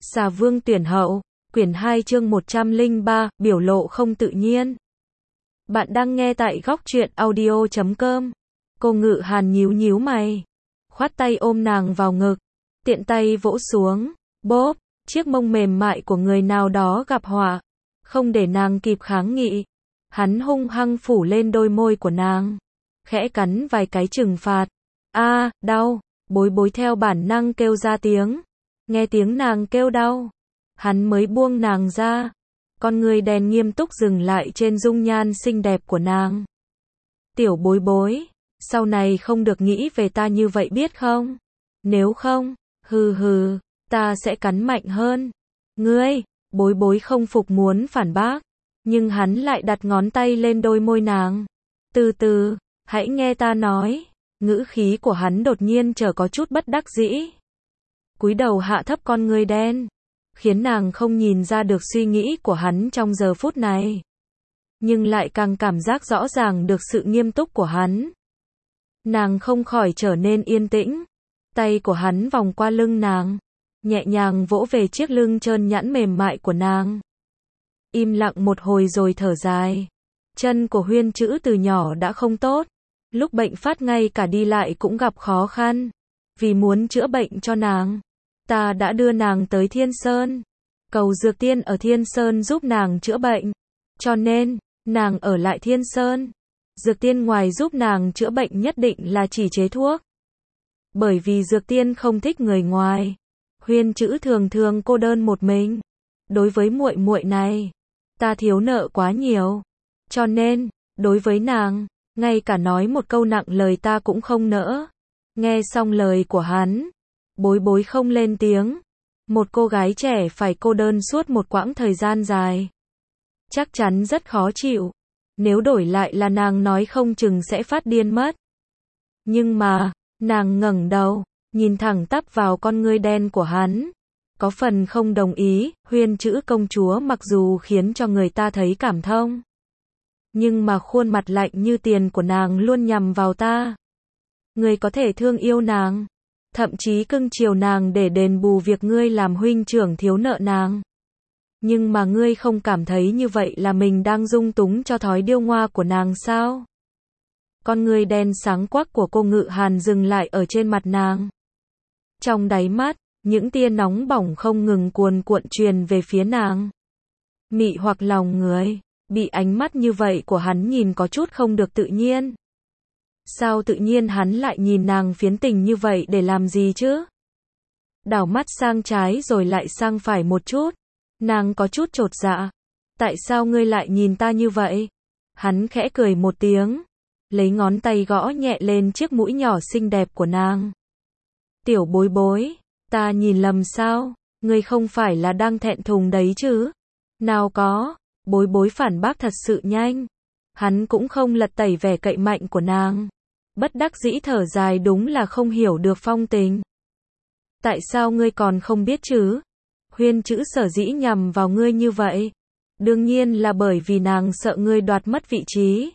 Xà vương tuyển hậu, quyển 2 chương 103, biểu lộ không tự nhiên. Bạn đang nghe tại góc truyện audio.com. Cô Ngự Hàn nhíu nhíu mày, khoát tay ôm nàng vào ngực, tiện tay vỗ xuống, bóp, chiếc mông mềm mại của người nào đó gặp họa, không để nàng kịp kháng nghị. Hắn hung hăng phủ lên đôi môi của nàng, khẽ cắn vài cái trừng phạt. A, đau, Bối Bối theo bản năng kêu ra tiếng. Nghe tiếng nàng kêu đau, hắn mới buông nàng ra. Con người đèn nghiêm túc dừng lại trên dung nhan xinh đẹp của nàng. Tiểu Bối Bối, sau này không được nghĩ về ta như vậy biết không? Nếu không, hừ hừ, ta sẽ cắn mạnh hơn. Ngươi, Bối Bối không phục muốn phản bác, nhưng hắn lại đặt ngón tay lên đôi môi nàng. Từ từ, hãy nghe ta nói. Ngữ khí của hắn đột nhiên trở có chút bất đắc dĩ. Cúi đầu hạ thấp con ngươi đen, khiến nàng không nhìn ra được suy nghĩ của hắn trong giờ phút này, nhưng lại càng cảm giác rõ ràng được sự nghiêm túc của hắn. Nàng không khỏi trở nên yên tĩnh, tay của hắn vòng qua lưng nàng, nhẹ nhàng vỗ về chiếc lưng trơn nhẵn mềm mại của nàng. Im lặng một hồi rồi thở dài. Chân của Huyên Trữ từ nhỏ đã không tốt, lúc bệnh phát ngay cả đi lại cũng gặp khó khăn. Vì muốn chữa bệnh cho nàng, ta đã đưa nàng tới Thiên Sơn, cầu Dược Tiên ở Thiên Sơn giúp nàng chữa bệnh. Cho nên, nàng ở lại Thiên Sơn. Dược Tiên ngoài giúp nàng chữa bệnh nhất định là chỉ chế thuốc. Bởi vì Dược Tiên không thích người ngoài, Huyên Trữ thường thường cô đơn một mình. Đối với muội muội này, ta thiếu nợ quá nhiều. Cho nên, đối với nàng, ngay cả nói một câu nặng lời ta cũng không nỡ. Nghe xong lời của hắn, Bối Bối không lên tiếng. Một cô gái trẻ phải cô đơn suốt một quãng thời gian dài, chắc chắn rất khó chịu. Nếu đổi lại là nàng nói không chừng sẽ phát điên mất. Nhưng mà, nàng ngẩng đầu, nhìn thẳng tắp vào con ngươi đen của hắn. Có phần không đồng ý. Huyên Trữ công chúa mặc dù khiến cho người ta thấy cảm thông, nhưng mà khuôn mặt lạnh như tiền của nàng luôn nhằm vào ta. Ngươi có thể thương yêu nàng, thậm chí cưng chiều nàng để đền bù việc ngươi làm huynh trưởng thiếu nợ nàng. Nhưng mà ngươi không cảm thấy như vậy là mình đang dung túng cho thói điêu ngoa của nàng sao? Con ngươi đen sáng quắc của cô Ngự Hàn dừng lại ở trên mặt nàng. Trong đáy mắt, những tia nóng bỏng không ngừng cuồn cuộn truyền về phía nàng. Mị hoặc lòng người, bị ánh mắt như vậy của hắn nhìn có chút không được tự nhiên. Sao tự nhiên hắn lại nhìn nàng phiến tình như vậy để làm gì chứ? Đảo mắt sang trái rồi lại sang phải một chút. Nàng có chút chột dạ. Tại sao ngươi lại nhìn ta như vậy? Hắn khẽ cười một tiếng, lấy ngón tay gõ nhẹ lên chiếc mũi nhỏ xinh đẹp của nàng. Tiểu Bối Bối, ta nhìn lầm sao? Ngươi không phải là đang thẹn thùng đấy chứ? Nào có. Bối Bối phản bác thật sự nhanh. Hắn cũng không lật tẩy vẻ cậy mạnh của nàng. Bất đắc dĩ thở dài, đúng là không hiểu được phong tình. Tại sao ngươi còn không biết chứ? Huyên Trữ sở dĩ nhằm vào ngươi như vậy, đương nhiên là bởi vì nàng sợ ngươi đoạt mất vị trí.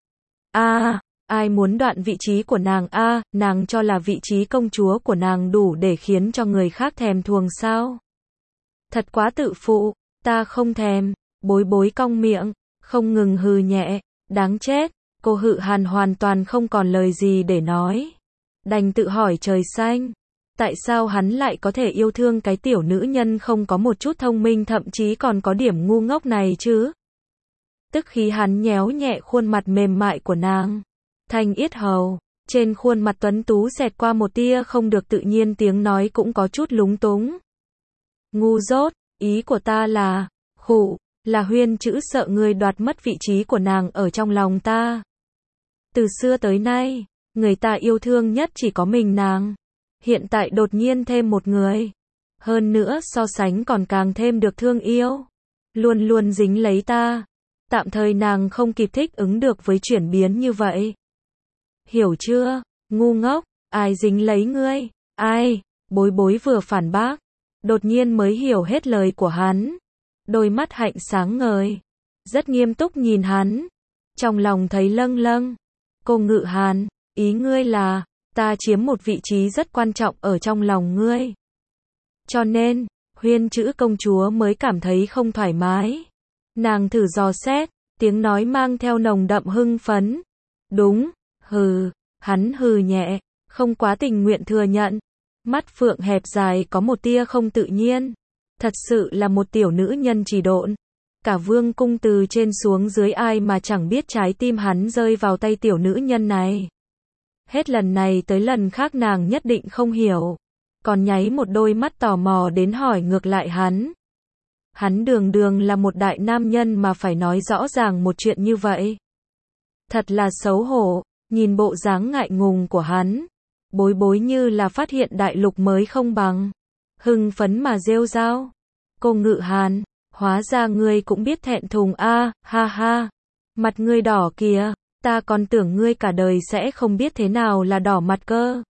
Ai muốn đoạn vị trí của nàng nàng cho là vị trí công chúa của nàng đủ để khiến cho người khác thèm thuồng sao? Thật quá tự phụ, ta không thèm. Bối Bối cong miệng, không ngừng hừ nhẹ. Đáng chết. Cô Ngự Hàn hoàn toàn không còn lời gì để nói, đành tự hỏi trời xanh, tại sao hắn lại có thể yêu thương cái tiểu nữ nhân không có một chút thông minh, thậm chí còn có điểm ngu ngốc này chứ? Tức khi hắn nhéo nhẹ khuôn mặt mềm mại của nàng, thanh yết hầu, trên khuôn mặt tuấn tú xẹt qua một tia không được tự nhiên, tiếng nói cũng có chút lúng túng. Ngu dốt, ý của ta là, là Huyên Trữ sợ ngươi đoạt mất vị trí của nàng ở trong lòng ta. Từ xưa tới nay, người ta yêu thương nhất chỉ có mình nàng. Hiện tại đột nhiên thêm một người, hơn nữa so sánh còn càng thêm được thương yêu, luôn luôn dính lấy ta. Tạm thời nàng không kịp thích ứng được với chuyển biến như vậy. Hiểu chưa? Ngu ngốc, ai dính lấy ngươi? Ai? Bối Bối vừa phản bác, đột nhiên mới hiểu hết lời của hắn. Đôi mắt hạnh sáng ngời, rất nghiêm túc nhìn hắn, trong lòng thấy lâng lâng. Cô Ngự Hàn, ý ngươi là, ta chiếm một vị trí rất quan trọng ở trong lòng ngươi. Cho nên, Huyên chữ công chúa mới cảm thấy không thoải mái. Nàng thử dò xét, tiếng nói mang theo nồng đậm hưng phấn. Đúng, hừ, hắn hừ nhẹ, không quá tình nguyện thừa nhận. Mắt phượng hẹp dài có một tia không tự nhiên. Thật sự là một tiểu nữ nhân chỉ độn. Cả vương cung từ trên xuống dưới ai mà chẳng biết trái tim hắn rơi vào tay tiểu nữ nhân này. Hết lần này tới lần khác nàng nhất định không hiểu. Còn nháy một đôi mắt tò mò đến hỏi ngược lại hắn. Hắn đường đường là một đại nam nhân mà phải nói rõ ràng một chuyện như vậy. Thật là xấu hổ, nhìn bộ dáng ngại ngùng của hắn. Bối bối như là phát hiện đại lục mới không bằng. Hưng phấn mà rêu rao. Cô Ngự Hàn, hóa ra ngươi cũng biết thẹn thùng a, ha ha. Mặt ngươi đỏ kìa, ta còn tưởng ngươi cả đời sẽ không biết thế nào là đỏ mặt cơ.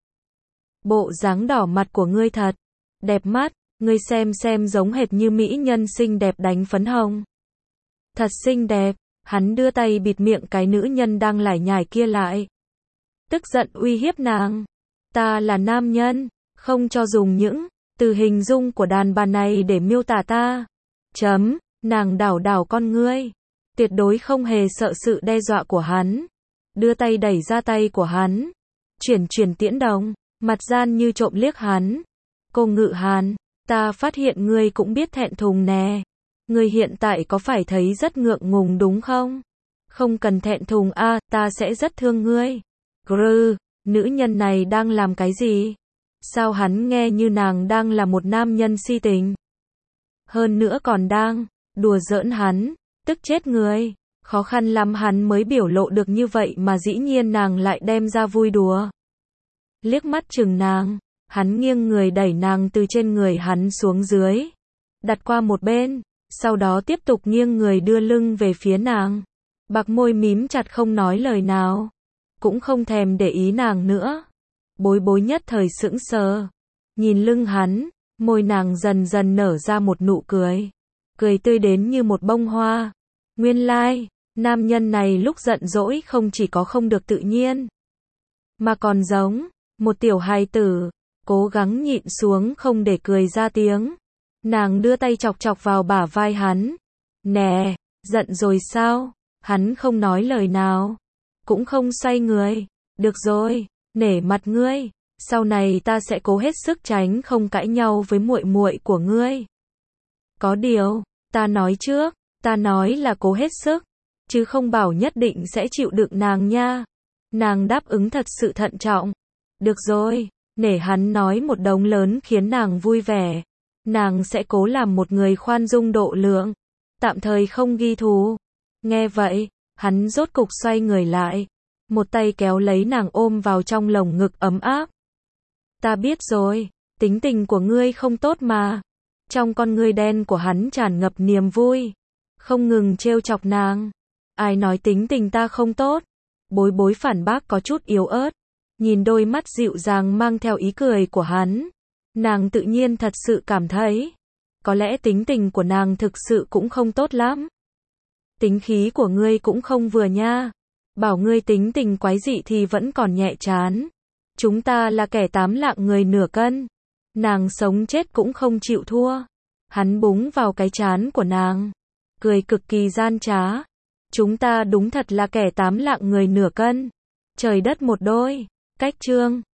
Bộ dáng đỏ mặt của ngươi thật đẹp mắt, ngươi xem giống hệt như mỹ nhân xinh đẹp đánh phấn hồng. Thật xinh đẹp, hắn đưa tay bịt miệng cái nữ nhân đang lải nhải kia lại. Tức giận uy hiếp nàng. Ta là nam nhân, không cho dùng những từ hình dung của đàn bà này để miêu tả ta. Chấm, nàng đảo đảo con ngươi. Tuyệt đối không hề sợ sự đe dọa của hắn. Đưa tay đẩy ra tay của hắn. Chuyển tiễn đồng, mặt gian như trộm liếc hắn. Cô Ngự Hàn, ta phát hiện ngươi cũng biết thẹn thùng nè. Ngươi hiện tại có phải thấy rất ngượng ngùng đúng không? Không cần thẹn thùng a, ta sẽ rất thương ngươi. Grr, nữ nhân này đang làm cái gì? Sao hắn nghe như nàng đang là một nam nhân si tình? Hơn nữa còn đang đùa giỡn hắn, tức chết người. Khó khăn lắm hắn mới biểu lộ được như vậy mà dĩ nhiên nàng lại đem ra vui đùa. Liếc mắt chừng nàng, hắn nghiêng người đẩy nàng từ trên người hắn xuống dưới, đặt qua một bên, sau đó tiếp tục nghiêng người đưa lưng về phía nàng. Bạc môi mím chặt không nói lời nào, cũng không thèm để ý nàng nữa. Bối bối nhất thời sững sờ, nhìn lưng hắn, môi nàng dần dần nở ra một nụ cười, cười tươi đến như một bông hoa. Nguyên lai, nam nhân này lúc giận dỗi không chỉ có không được tự nhiên, mà còn giống một tiểu hài tử, cố gắng nhịn xuống không để cười ra tiếng. Nàng đưa tay chọc chọc vào bả vai hắn. Nè, giận rồi sao? Hắn không nói lời nào, cũng không xoay người. Được rồi, nể mặt ngươi, sau này ta sẽ cố hết sức tránh không cãi nhau với muội muội của ngươi. Có điều, ta nói trước, ta nói là cố hết sức, chứ không bảo nhất định sẽ chịu đựng nàng nha. Nàng đáp ứng thật sự thận trọng. Được rồi, nể hắn nói một đống lớn khiến nàng vui vẻ. Nàng sẽ cố làm một người khoan dung độ lượng, tạm thời không ghi thù. Nghe vậy, hắn rốt cục xoay người lại, một tay kéo lấy nàng ôm vào trong lồng ngực ấm áp. Ta biết rồi, tính tình của ngươi không tốt mà. Trong con ngươi đen của hắn tràn ngập niềm vui, không ngừng trêu chọc nàng. Ai nói tính tình ta không tốt? Bối bối phản bác có chút yếu ớt, nhìn đôi mắt dịu dàng mang theo ý cười của hắn. Nàng tự nhiên thật sự cảm thấy, có lẽ tính tình của nàng thực sự cũng không tốt lắm. Tính khí của ngươi cũng không vừa nha. Bảo ngươi tính tình quái dị thì vẫn còn nhẹ chán. Chúng ta là kẻ 8 lạng người nửa cân. Nàng sống chết cũng không chịu thua. Hắn búng vào cái trán của nàng, cười cực kỳ gian trá. Chúng ta đúng thật là kẻ 8 lạng người nửa cân. Trời đất một đôi. Cách chương